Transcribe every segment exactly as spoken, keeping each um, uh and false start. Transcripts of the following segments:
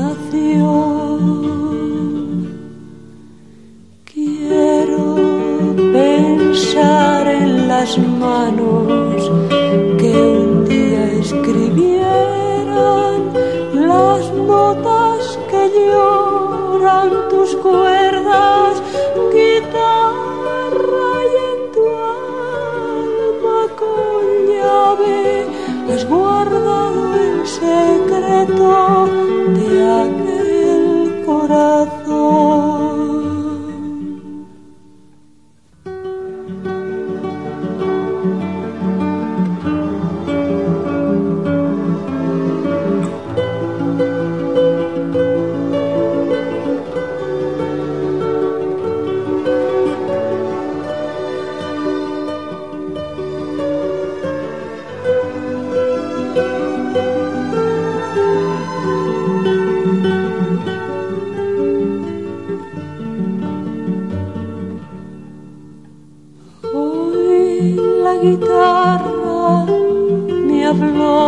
imaginación. Quiero pensar en las manos que un día escribieran las notas que lloran tus cuerdas, guitarra, y en tu alma con llave has guardado el secreto de aquel corazón. La guitarra me habló,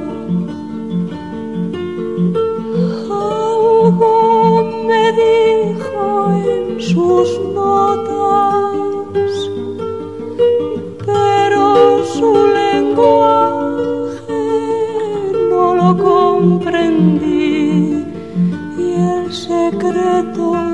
algo me dijo en sus notas, pero su lenguaje no lo comprendí y el secreto